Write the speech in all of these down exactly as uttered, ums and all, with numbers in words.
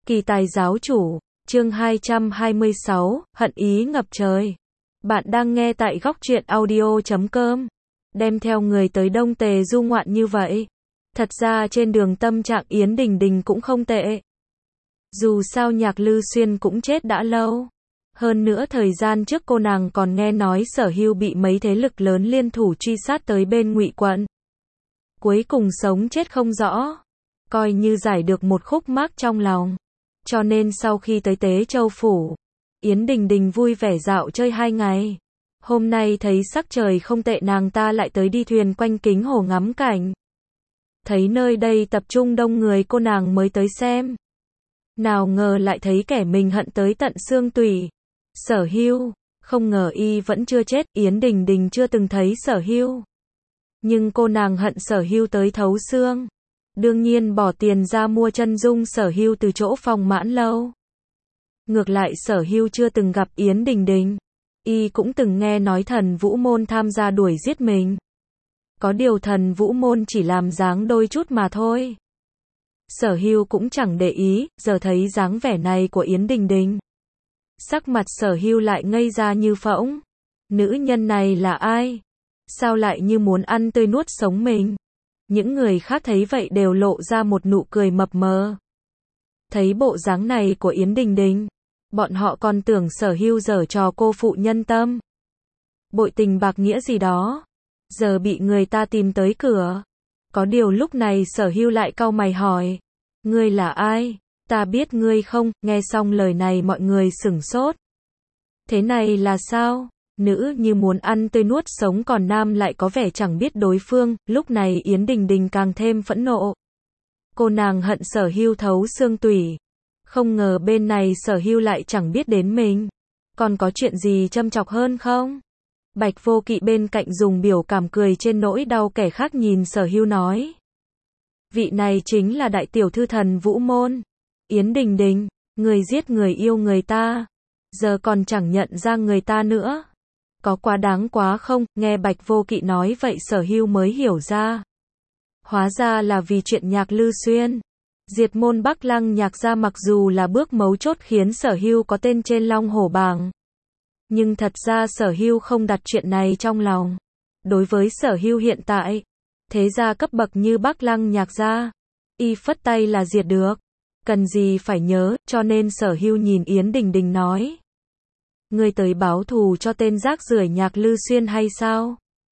Kỳ tài giáo chủ, chương hai trăm hai mươi sáu, hận ý ngập trời. Bạn đang nghe tại góc truyện audio chấm com. Đem theo người tới Đông Tề du ngoạn như vậy. Thật ra trên đường tâm trạng Yến Đình Đình cũng không tệ. Dù sao Nhạc Lư Xuyên cũng chết đã lâu. Hơn nữa thời gian trước cô nàng còn nghe nói Sở Hưu bị mấy thế lực lớn liên thủ truy sát tới bên Ngụy quận. Cuối cùng sống chết không rõ. Coi như giải được một khúc mắc trong lòng. Cho nên sau khi tới Tế Châu Phủ, Yến Đình Đình vui vẻ dạo chơi hai ngày. Hôm nay thấy sắc trời không tệ nàng ta lại tới đi thuyền quanh kính hồ ngắm cảnh. Thấy nơi đây tập trung đông người cô nàng mới tới xem. Nào ngờ lại thấy kẻ mình hận tới tận xương tủy. Sở Hưu, không ngờ y vẫn chưa chết, Yến Đình Đình chưa từng thấy Sở Hưu. Nhưng cô nàng hận Sở Hưu tới thấu xương. Đương nhiên bỏ tiền ra mua chân dung Sở Hưu từ chỗ Phòng Mãn Lâu. Ngược lại Sở Hưu chưa từng gặp Yến Đình Đình. Y cũng từng nghe nói Thần Vũ Môn tham gia đuổi giết mình. Có điều Thần Vũ Môn chỉ làm dáng đôi chút mà thôi. Sở Hưu cũng chẳng để ý, giờ thấy dáng vẻ này của Yến Đình Đình. Sắc mặt Sở Hưu lại ngây ra như phỗng. Nữ nhân này là ai? Sao lại như muốn ăn tươi nuốt sống mình? Những người khác thấy vậy đều lộ ra một nụ cười mập mờ. Thấy bộ dáng này của Yến Đình Đình, bọn họ còn tưởng Sở Hưu giở trò cô phụ nhân tâm. Bội tình bạc nghĩa gì đó. Giờ bị người ta tìm tới cửa. Có điều lúc này Sở Hưu lại cau mày hỏi. Ngươi là ai? Ta biết ngươi không? Nghe xong lời này mọi người sửng sốt. Thế này là sao? Nữ như muốn ăn tươi nuốt sống còn nam lại có vẻ chẳng biết đối phương, lúc này Yến Đình Đình càng thêm phẫn nộ. Cô nàng hận Sở Hưu thấu xương tủy. Không ngờ bên này Sở Hưu lại chẳng biết đến mình. Còn có chuyện gì châm chọc hơn không? Bạch Vô Kỵ bên cạnh dùng biểu cảm cười trên nỗi đau kẻ khác nhìn Sở Hưu nói. Vị này chính là đại tiểu thư Thần Vũ Môn. Yến Đình Đình, người giết người yêu người ta. Giờ còn chẳng nhận ra người ta nữa. Có quá đáng quá không? Nghe Bạch Vô Kỵ nói vậy Sở Hưu mới hiểu ra. Hóa ra là vì chuyện Nhạc Lư Xuyên. Diệt môn Bắc Lăng Nhạc gia mặc dù là bước mấu chốt khiến Sở Hưu có tên trên Long Hổ bảng. Nhưng thật ra Sở Hưu không đặt chuyện này trong lòng. Đối với Sở Hưu hiện tại, thế gia cấp bậc như Bắc Lăng Nhạc gia, y phất tay là diệt được. Cần gì phải nhớ, cho nên Sở Hưu nhìn Yến Đình Đình nói. Ngươi tới báo thù cho tên rác rưởi Nhạc Lư Xuyên hay sao?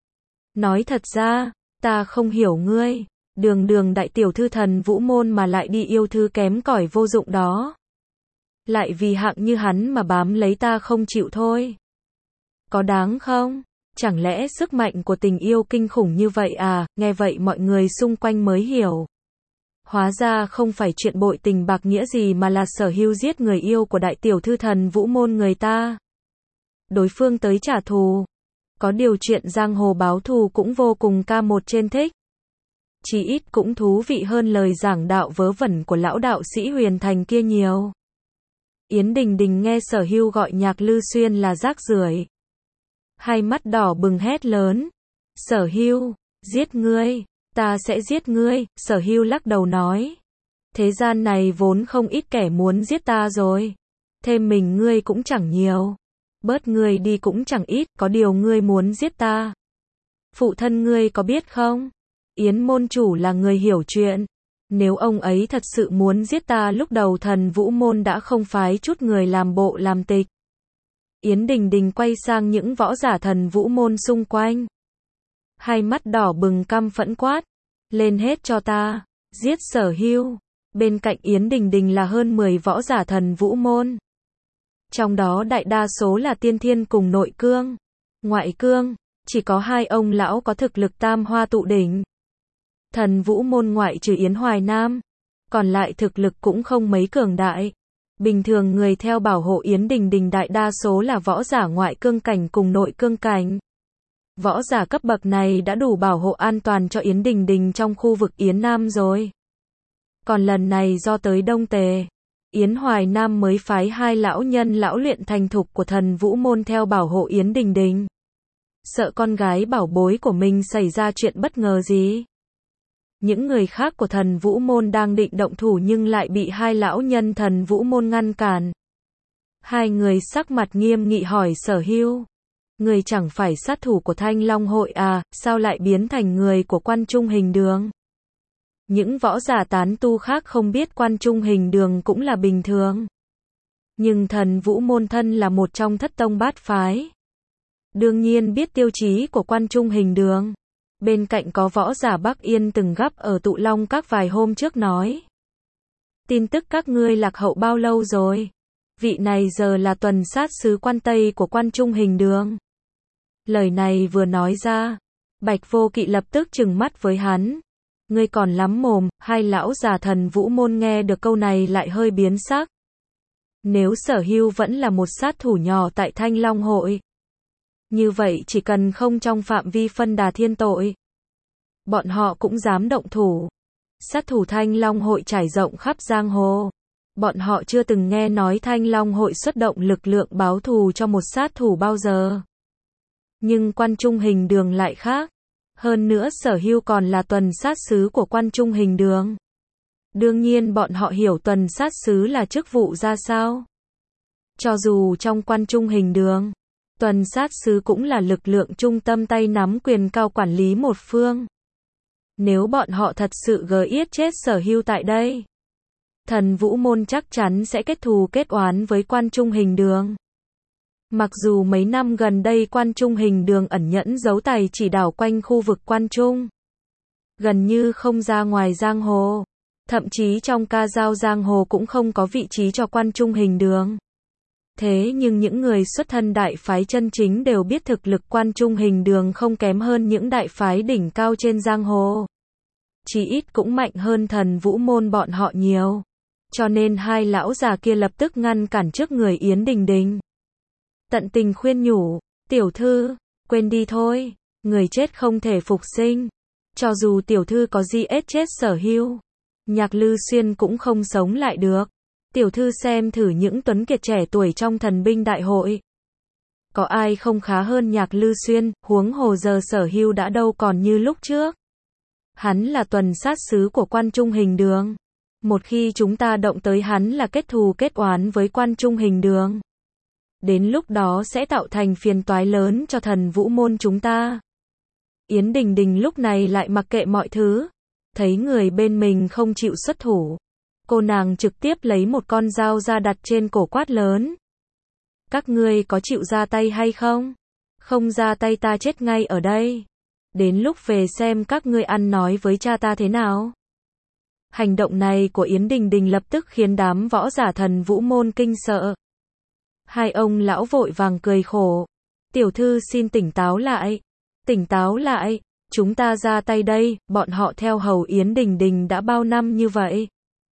Nói thật ra, ta không hiểu ngươi. Đường đường đại tiểu thư Thần Vũ Môn mà lại đi yêu thư kém cỏi vô dụng đó. Lại vì hạng như hắn mà bám lấy ta không chịu thôi. Có đáng không? Chẳng lẽ sức mạnh của tình yêu kinh khủng như vậy à? Nghe vậy mọi người xung quanh mới hiểu. Hóa ra không phải chuyện bội tình bạc nghĩa gì mà là Sở Hưu giết người yêu của đại tiểu thư Thần Vũ Môn người ta. Đối phương tới trả thù. Có điều chuyện giang hồ báo thù cũng vô cùng ca một trên thích. Chỉ ít cũng thú vị hơn lời giảng đạo vớ vẩn của lão đạo sĩ Huyền Thành kia nhiều. Yến Đình Đình nghe Sở Hưu gọi Nhạc Lư Xuyên là rác rưởi. Hai mắt đỏ bừng hét lớn. Sở Hưu, giết ngươi, ta sẽ giết ngươi. Sở Hưu lắc đầu nói. Thế gian này vốn không ít kẻ muốn giết ta rồi. Thêm mình ngươi cũng chẳng nhiều. Bớt ngươi đi cũng chẳng ít, có điều ngươi muốn giết ta. Phụ thân ngươi có biết không? Yến môn chủ là người hiểu chuyện. Nếu ông ấy thật sự muốn giết ta lúc đầu Thần Vũ Môn đã không phái chút người làm bộ làm tịch. Yến Đình Đình quay sang những võ giả Thần Vũ Môn xung quanh. Hai mắt đỏ bừng căm phẫn quát. Lên hết cho ta. Giết Sở Hưu. Bên cạnh Yến Đình Đình là hơn mười võ giả Thần Vũ Môn. Trong đó đại đa số là tiên thiên cùng nội cương. Ngoại cương, chỉ có hai ông lão có thực lực tam hoa tụ đỉnh. Thần Vũ Môn ngoại trừ Yến Hoài Nam, còn lại thực lực cũng không mấy cường đại. Bình thường người theo bảo hộ Yến Đình Đình đại đa số là võ giả ngoại cương cảnh cùng nội cương cảnh. Võ giả cấp bậc này đã đủ bảo hộ an toàn cho Yến Đình Đình trong khu vực Yến Nam rồi. Còn lần này do tới Đông Tề, Yến Hoài Nam mới phái hai lão nhân lão luyện thành thục của Thần Vũ Môn theo bảo hộ Yến Đình Đình. Sợ con gái bảo bối của mình xảy ra chuyện bất ngờ gì. Những người khác của thần vũ môn đang định động thủ nhưng lại bị hai lão nhân thần vũ môn ngăn cản. Hai người sắc mặt nghiêm nghị hỏi Sở Hưu. Người chẳng phải sát thủ của Thanh Long hội à, sao lại biến thành người của Quan Trung Hình Đường? Những võ giả tán tu khác không biết Quan Trung Hình Đường cũng là bình thường. Nhưng thần vũ môn thân là một trong thất tông bát phái. Đương nhiên biết tiêu chí của Quan Trung Hình Đường. Bên cạnh có võ giả Bắc Yên từng gấp ở Tụ Long Các vài hôm trước nói. Tin tức các ngươi lạc hậu bao lâu rồi? Vị này giờ là tuần sát sứ Quan Tây của Quan Trung Hình Đường. Lời này vừa nói ra, Bạch Vô Kỵ lập tức trừng mắt với hắn. Ngươi còn lắm mồm. Hai lão già thần vũ môn nghe được câu này lại hơi biến sắc. Nếu Sở Hưu vẫn là một sát thủ nhỏ tại Thanh Long hội, như vậy chỉ cần không trong phạm vi phân đà thiên tội, bọn họ cũng dám động thủ. Sát thủ Thanh Long hội trải rộng khắp giang hồ. Bọn họ chưa từng nghe nói Thanh Long hội xuất động lực lượng báo thù cho một sát thủ bao giờ. Nhưng Quan Trung Hình Đường lại khác. Hơn nữa Sở Hưu còn là tuần sát sứ của Quan Trung Hình Đường. Đương nhiên bọn họ hiểu tuần sát sứ là chức vụ ra sao. Cho dù trong Quan Trung Hình Đường, tuần sát sứ cũng là lực lượng trung tâm tay nắm quyền cao quản lý một phương. Nếu bọn họ thật sự gờ yết chết Sở Hưu tại đây, thần vũ môn chắc chắn sẽ kết thù kết oán với Quan Trung Hình Đường. Mặc dù mấy năm gần đây Quan Trung Hình Đường ẩn nhẫn giấu tài chỉ đảo quanh khu vực Quan Trung, gần như không ra ngoài giang hồ. Thậm chí trong ca dao giang hồ cũng không có vị trí cho Quan Trung Hình Đường. Thế nhưng những người xuất thân đại phái chân chính đều biết thực lực Quan Trung Hình Đường không kém hơn những đại phái đỉnh cao trên giang hồ. Chỉ ít cũng mạnh hơn thần vũ môn bọn họ nhiều. Cho nên hai lão già kia lập tức ngăn cản trước người Yến Đình Đình. Tận tình khuyên nhủ, tiểu thư, quên đi thôi, người chết không thể phục sinh. Cho dù tiểu thư có di ết chết Sở Hưu, Nhạc Lư Xuyên cũng không sống lại được. Tiểu thư xem thử những tuấn kiệt trẻ tuổi trong thần binh đại hội. Có ai không khá hơn Nhạc Lư Xuyên, huống hồ giờ Sở Hưu đã đâu còn như lúc trước. Hắn là tuần sát sứ của Quan Trung Hình Đường. Một khi chúng ta động tới hắn là kết thù kết oán với Quan Trung Hình Đường. Đến lúc đó sẽ tạo thành phiền toái lớn cho thần vũ môn chúng ta. Yến Đình Đình lúc này lại mặc kệ mọi thứ. Thấy người bên mình không chịu xuất thủ, cô nàng trực tiếp lấy một con dao ra đặt trên cổ quát lớn. Các ngươi có chịu ra tay hay không? Không ra tay ta chết ngay ở đây. Đến lúc về xem các ngươi ăn nói với cha ta thế nào. Hành động này của Yến Đình Đình lập tức khiến đám võ giả thần vũ môn kinh sợ. Hai ông lão vội vàng cười khổ. Tiểu thư xin tỉnh táo lại. Tỉnh táo lại. Chúng ta ra tay đây. Bọn họ theo hầu Yến Đình Đình đã bao năm như vậy.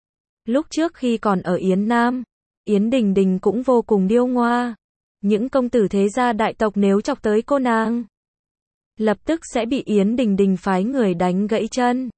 Lúc trước khi còn ở Yến Nam, Yến Đình Đình cũng vô cùng điêu ngoa. Những công tử thế gia đại tộc nếu chọc tới cô nàng, lập tức sẽ bị Yến Đình Đình phái người đánh gãy chân.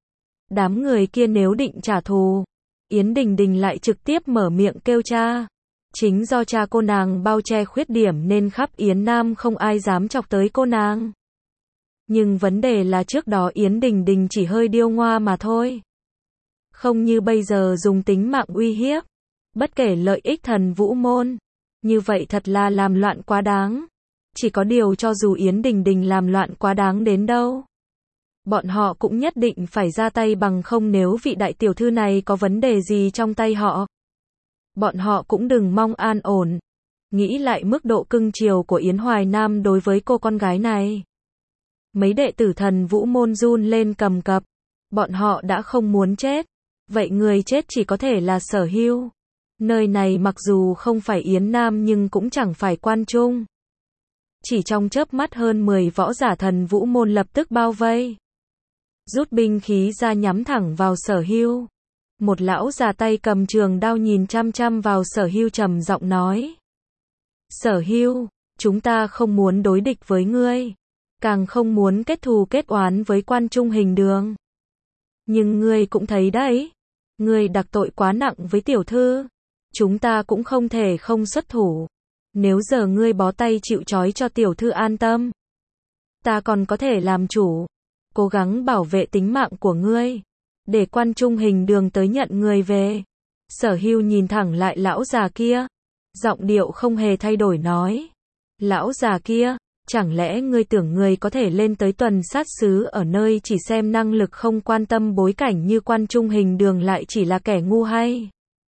Đám người kia nếu định trả thù, Yến Đình Đình lại trực tiếp mở miệng kêu cha. Chính do cha cô nàng bao che khuyết điểm nên khắp Yến Nam không ai dám chọc tới cô nàng. Nhưng vấn đề là trước đó Yến Đình Đình chỉ hơi điêu ngoa mà thôi. Không như bây giờ dùng tính mạng uy hiếp. Bất kể lợi ích thần vũ môn. Như vậy thật là làm loạn quá đáng. Chỉ có điều cho dù Yến Đình Đình làm loạn quá đáng đến đâu, bọn họ cũng nhất định phải ra tay, bằng không nếu vị đại tiểu thư này có vấn đề gì trong tay họ, bọn họ cũng đừng mong an ổn. Nghĩ lại mức độ cưng chiều của Yến Hoài Nam đối với cô con gái này, mấy đệ tử thần vũ môn run lên cầm cập. Bọn họ đã không muốn chết, vậy người chết chỉ có thể là Sở Hưu. Nơi này mặc dù không phải Yến Nam nhưng cũng chẳng phải Quan Trung. Chỉ trong chớp mắt hơn mười võ giả thần vũ môn lập tức bao vây, rút binh khí ra nhắm thẳng vào Sở Hưu. Một lão già tay cầm trường đao nhìn chăm chăm vào Sở Hưu trầm giọng nói. Sở Hưu, chúng ta không muốn đối địch với ngươi, càng không muốn kết thù kết oán với Quan Trung Hình Đường. Nhưng ngươi cũng thấy đấy, ngươi đặc tội quá nặng với tiểu thư, chúng ta cũng không thể không xuất thủ. Nếu giờ ngươi bó tay chịu trói cho tiểu thư an tâm, ta còn có thể làm chủ. cố gắng bảo vệ tính mạng của ngươi, để Quan Trung Hình Đường tới nhận người về. Sở Hưu nhìn thẳng lại lão già kia, giọng điệu không hề thay đổi nói. Lão già kia, chẳng lẽ ngươi tưởng ngươi có thể lên tới tuần sát sứ ở nơi chỉ xem năng lực không quan tâm bối cảnh như Quan Trung Hình Đường lại chỉ là kẻ ngu hay?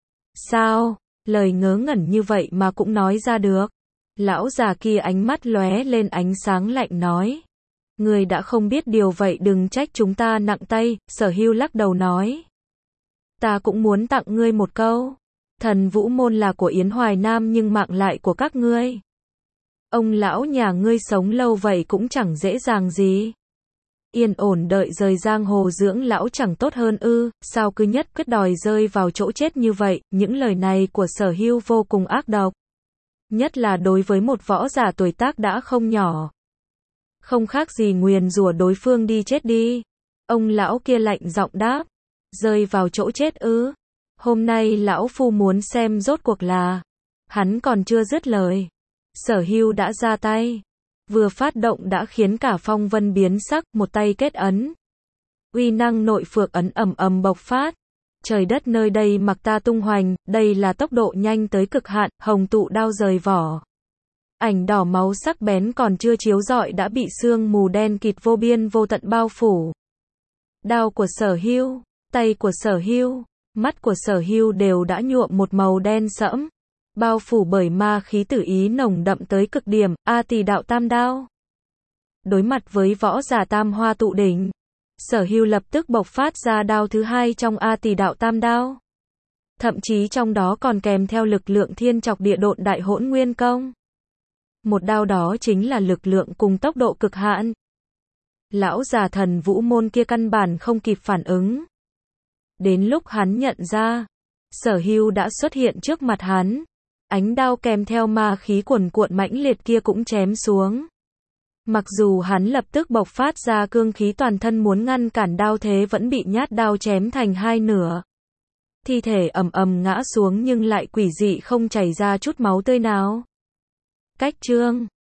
Sao, lời ngớ ngẩn như vậy mà cũng nói ra được? Lão già kia ánh mắt lóe lên ánh sáng lạnh nói. Ngươi đã không biết điều vậy đừng trách chúng ta nặng tay, Sở Hưu lắc đầu nói. Ta cũng muốn tặng ngươi một câu. Thần Vũ Môn là của Yến Hoài Nam nhưng mạng lại của các ngươi. Ông lão nhà ngươi sống lâu vậy cũng chẳng dễ dàng gì. Yên ổn đợi rời giang hồ dưỡng lão chẳng tốt hơn ư, sao cứ nhất quyết đòi rơi vào chỗ chết như vậy, những lời này của Sở Hưu vô cùng ác độc. Nhất là đối với một võ giả tuổi tác đã không nhỏ. Không khác gì nguyền rủa đối phương đi chết đi. Ông lão kia lạnh giọng đáp. Rơi vào chỗ chết ư. Hôm nay lão phu muốn xem rốt cuộc là. Hắn còn chưa dứt lời. Sở Hưu đã ra tay. Vừa phát động đã khiến cả phong vân biến sắc, một tay kết ấn. Uy năng nội phược ấn ầm ầm bộc phát. Trời đất nơi đây mặc ta tung hoành, đây là tốc độ nhanh tới cực hạn, hồng tụ đao rời vỏ. Ảnh đỏ máu sắc bén còn chưa chiếu rọi đã bị sương mù đen kịt vô biên vô tận bao phủ. Đao của Sở Hưu, tay của Sở Hưu, mắt của Sở Hưu đều đã nhuộm một màu đen sẫm, bao phủ bởi ma khí tử ý nồng đậm tới cực điểm, A Tỳ đạo tam đao. Đối mặt với võ giả tam hoa tụ đỉnh, Sở Hưu lập tức bộc phát ra đao thứ hai trong A Tỳ đạo tam đao. Thậm chí trong đó còn kèm theo lực lượng thiên trọc địa độn đại hỗn nguyên công. Một đao đó chính là lực lượng cùng tốc độ cực hạn. Lão già Thần Vũ Môn kia căn bản không kịp phản ứng. Đến lúc hắn nhận ra, Sở Hưu đã xuất hiện trước mặt hắn. Ánh đao kèm theo ma khí cuồn cuộn mãnh liệt kia cũng chém xuống. Mặc dù hắn lập tức bộc phát ra cương khí toàn thân muốn ngăn cản đao thế vẫn bị nhát đao chém thành hai nửa. Thi thể ầm ầm ngã xuống nhưng lại quỷ dị không chảy ra chút máu tươi nào. Cách chương